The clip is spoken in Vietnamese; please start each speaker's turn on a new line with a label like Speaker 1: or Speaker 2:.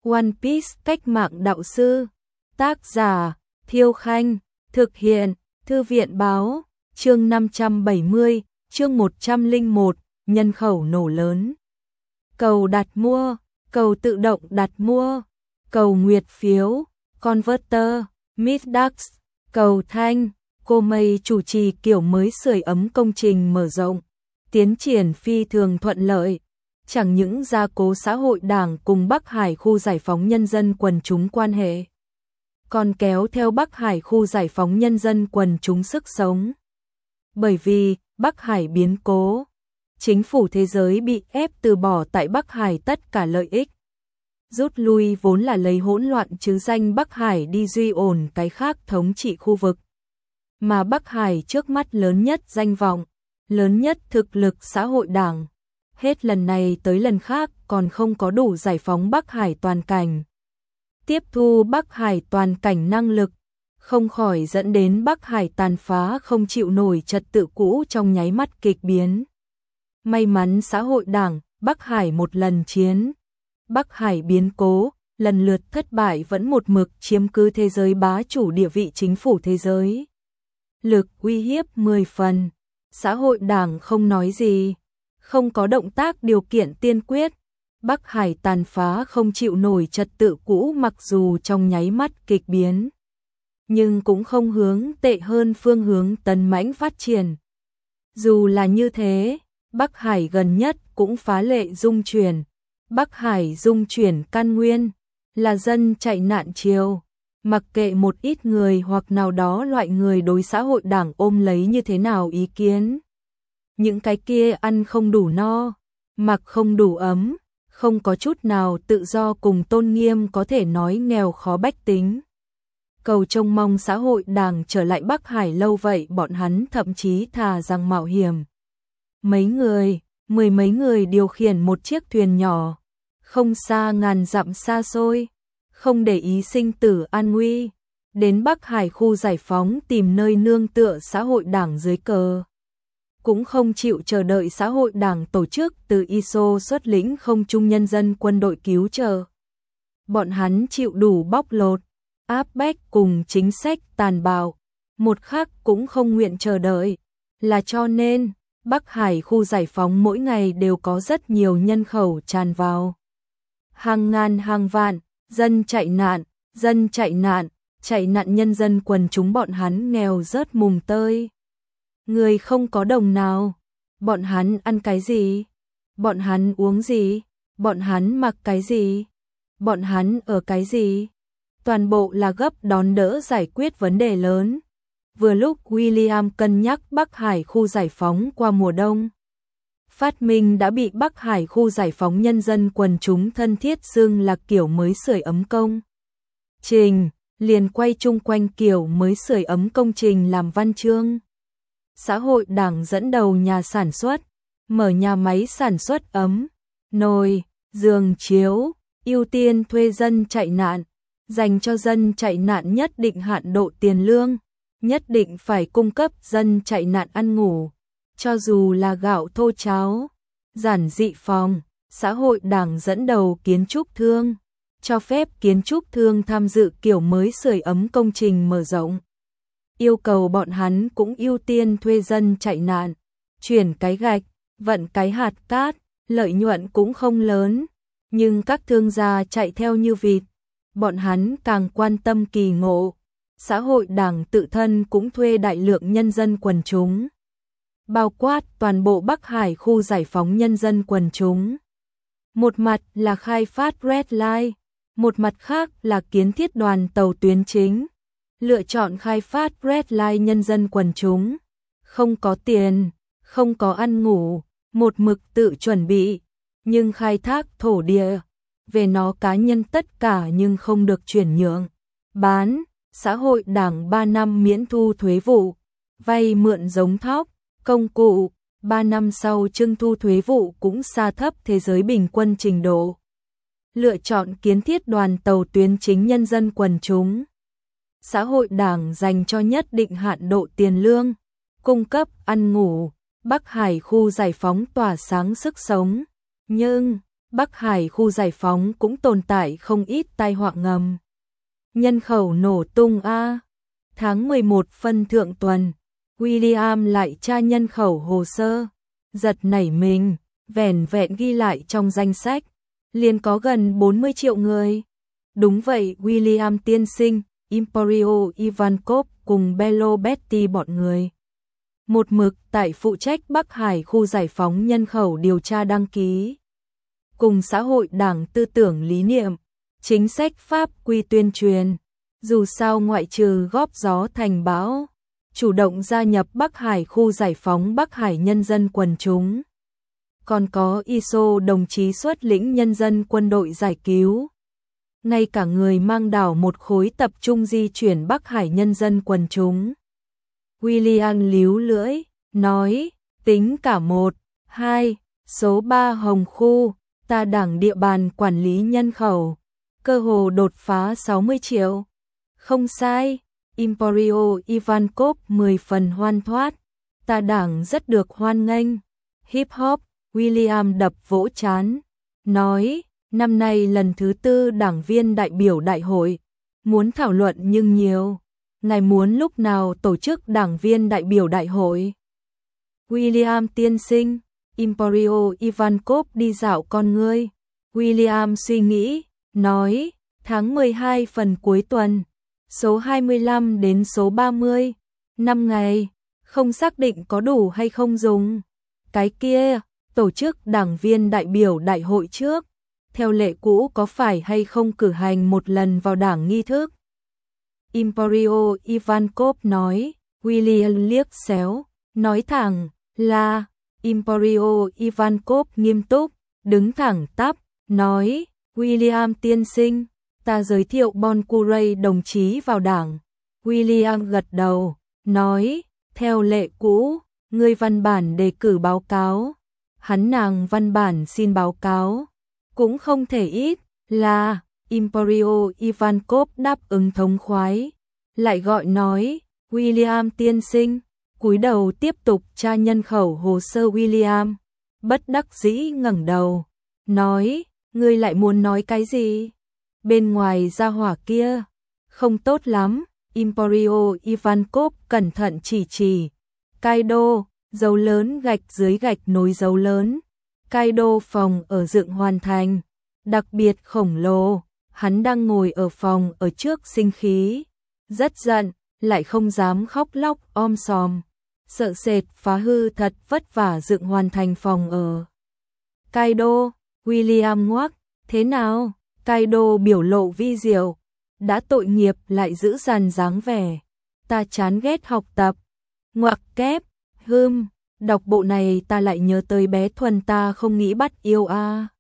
Speaker 1: One Piece cách mạng đạo sư. Tác giả Thiêu Khanh. Thực hiện Thư viện Báo. Chương 570, chương 101, nhân khẩu nổ lớn. Cầu đặt mua, cầu tự động đặt mua, cầu nguyệt phiếu, Converter, Middax, cầu thanh, cô Mây chủ trì kiểu mới sưởi ấm công trình mở rộng, tiến triển phi thường thuận lợi. Chẳng những gia cố xã hội Đảng cùng Bắc Hải khu giải phóng nhân dân quần chúng quan hệ, còn kéo theo Bắc Hải khu giải phóng nhân dân quần chúng sức sống. Bởi vì Bắc Hải biến cố, chính phủ thế giới bị ép từ bỏ tại Bắc Hải tất cả lợi ích. Rút lui vốn là lấy hỗn loạn chứ danh Bắc Hải đi duy ổn cái khác thống trị khu vực. Mà Bắc Hải trước mắt lớn nhất danh vọng, lớn nhất thực lực xã hội Đảng. Hết lần này tới lần khác còn không có đủ giải phóng Bắc Hải toàn cảnh. Tiếp thu Bắc Hải toàn cảnh năng lực, không khỏi dẫn đến Bắc Hải tàn phá không chịu nổi trật tự cũ trong nháy mắt kịch biến. May mắn xã hội Đảng, Bắc Hải một lần chiến, Bắc Hải biến cố, lần lượt thất bại vẫn một mực chiếm cứ thế giới bá chủ địa vị chính phủ thế giới. Lực uy hiếp 10 phần, xã hội Đảng không nói gì, không có động tác điều kiện tiên quyết. Bắc Hải tàn phá không chịu nổi trật tự cũ mặc dù trong nháy mắt kịch biến, nhưng cũng không hướng tệ hơn phương hướng tấn mãnh phát triển. Dù là như thế, Bắc Hải gần nhất cũng phá lệ dung chuyển. Bắc Hải dung chuyển căn nguyên, là dân chạy nạn chiều, mặc kệ một ít người hoặc nào đó loại người đối xã hội Đảng ôm lấy như thế nào ý kiến. Những cái kia ăn không đủ no, mặc không đủ ấm, không có chút nào tự do cùng tôn nghiêm có thể nói nghèo khó bách tính. Cầu trông mong xã hội Đảng trở lại Bắc Hải lâu vậy bọn hắn thậm chí thà rằng mạo hiểm. Mấy người, mười mấy người điều khiển một chiếc thuyền nhỏ, không xa ngàn dặm xa xôi, không để ý sinh tử an nguy, đến Bắc Hải khu giải phóng tìm nơi nương tựa xã hội Đảng dưới cờ. Cũng không chịu chờ đợi xã hội Đảng tổ chức từ ISO xuất lĩnh không trung nhân dân quân đội cứu trợ. Bọn hắn chịu đủ bóc lột, áp bách cùng chính sách tàn bạo, một khắc cũng không nguyện chờ đợi. Là cho nên, Bắc Hải khu giải phóng mỗi ngày đều có rất nhiều nhân khẩu tràn vào. Hàng ngàn hàng vạn, dân chạy nạn nhân dân quần chúng bọn hắn nghèo rớt mùng tơi. Người không có đồng nào, bọn hắn ăn cái gì? Bọn hắn uống gì? Bọn hắn mặc cái gì? Bọn hắn ở cái gì? Toàn bộ là gấp đón đỡ giải quyết vấn đề lớn. Vừa lúc William cân nhắc Bắc Hải khu giải phóng qua mùa đông. Phát minh đã bị Bắc Hải khu giải phóng nhân dân quần chúng thân thiết xưng là kiểu mới sưởi ấm công trình, liền quay chung quanh kiểu mới sưởi ấm công trình làm văn chương. Xã hội Đảng dẫn đầu nhà sản xuất, mở nhà máy sản xuất ấm, nồi, giường chiếu, ưu tiên thuê dân chạy nạn, dành cho dân chạy nạn nhất định hạn độ tiền lương, nhất định phải cung cấp dân chạy nạn ăn ngủ, cho dù là gạo thô cháo, giản dị phòng. Xã hội Đảng dẫn đầu kiến trúc thương, cho phép kiến trúc thương tham dự kiểu mới sưởi ấm công trình mở rộng. Yêu cầu bọn hắn cũng ưu tiên thuê dân chạy nạn, chuyển cái gạch, vận cái hạt cát, lợi nhuận cũng không lớn, nhưng các thương gia chạy theo như vịt, bọn hắn càng quan tâm kỳ ngộ. Xã hội Đảng tự thân cũng thuê đại lượng nhân dân quần chúng, bao quát toàn bộ Bắc Hải khu giải phóng nhân dân quần chúng. Một mặt là khai phát Red Line, một mặt khác là kiến thiết đoàn tàu tuyến chính. Lựa chọn khai phát Red Line nhân dân quần chúng, không có tiền, không có ăn ngủ, một mực tự chuẩn bị, nhưng khai thác thổ địa, về nó cá nhân tất cả nhưng không được chuyển nhượng, bán. Xã hội Đảng 3 năm miễn thu thuế vụ, vay mượn giống thóc, công cụ, 3 năm sau trưng thu thuế vụ cũng xa thấp thế giới bình quân trình độ. Lựa chọn kiến thiết đoàn tàu tuyến chính nhân dân quần chúng. Xã hội Đảng dành cho nhất định hạn độ tiền lương, cung cấp ăn ngủ, Bắc Hải khu giải phóng tỏa sáng sức sống. Nhưng, Bắc Hải khu giải phóng cũng tồn tại không ít tai họa ngầm. Nhân khẩu nổ tung a. Tháng 11 phân thượng tuần, William lại tra nhân khẩu hồ sơ, giật nảy mình, vẻn vẹn ghi lại trong danh sách, liền có gần 40 triệu người. Đúng vậy, William tiên sinh, Emporio Ivankov cùng Bello Betty bọn người. Một mực tại phụ trách Bắc Hải khu giải phóng nhân khẩu điều tra đăng ký. Cùng xã hội đảng tư tưởng lý niệm, chính sách pháp quy tuyên truyền. Dù sao ngoại trừ góp gió thành bão, chủ động gia nhập Bắc Hải khu giải phóng Bắc Hải nhân dân quần chúng. Còn có ISO đồng chí xuất lĩnh nhân dân quân đội giải cứu. Ngay cả người mang đảo một khối tập trung di chuyển Bắc Hải nhân dân quần chúng. William líu lưỡi, nói, tính cả 1, 2, số 3 Hồng Khu, ta đảng địa bàn quản lý nhân khẩu, cơ hồ đột phá 60 triệu. Không sai, Emporio Ivankov 10 phần hoan thoát, ta đảng rất được hoan nghênh. Hip hop, William đập vỗ trán, nói, năm nay lần thứ 4 đảng viên đại biểu đại hội, muốn thảo luận nhưng nhiều. Ngài muốn lúc nào tổ chức đảng viên đại biểu đại hội? William tiên sinh, Emporio Ivankov đi dạo con ngươi. William suy nghĩ, nói, tháng 12 phần cuối tuần, số 25 đến số 30, 5 ngày, không xác định có đủ hay không dùng. Cái kia, tổ chức đảng viên đại biểu đại hội trước, theo lệ cũ có phải hay không cử hành một lần vào đảng nghi thức? Emporio Ivankov nói. William liếc xéo, nói thẳng là. Emporio Ivankov nghiêm túc, đứng thẳng tắp, nói, William tiên sinh, ta giới thiệu Bon Curray đồng chí vào đảng. William gật đầu, nói, theo lệ cũ, ngươi văn bản đề cử báo cáo, hắn nàng văn bản xin báo cáo, cũng không thể ít, là. Emporio Ivankov đáp ứng thống khoái, lại gọi nói, William tiên sinh, cúi đầu tiếp tục tra nhân khẩu hồ sơ. William bất đắc dĩ ngẩng đầu, nói, ngươi lại muốn nói cái gì? Bên ngoài gia hỏa kia, không tốt lắm. Emporio Ivankov cẩn thận chỉ, Kaido, dấu lớn gạch dưới gạch nối dấu lớn, Kaido phòng ở dựng hoàn thành, đặc biệt khổng lồ. Hắn đang ngồi ở phòng ở trước sinh khí, rất giận, lại không dám khóc lóc om sòm, sợ sệt phá hư thật vất vả dựng hoàn thành phòng ở. Kaido, William ngoác, thế nào? Kaido biểu lộ vi diệu, đã tội nghiệp lại giữ dằn dáng vẻ, ta chán ghét học tập, ngoặc kép, đọc bộ này ta lại nhớ tới bé Thuần ta không nghĩ bắt yêu a.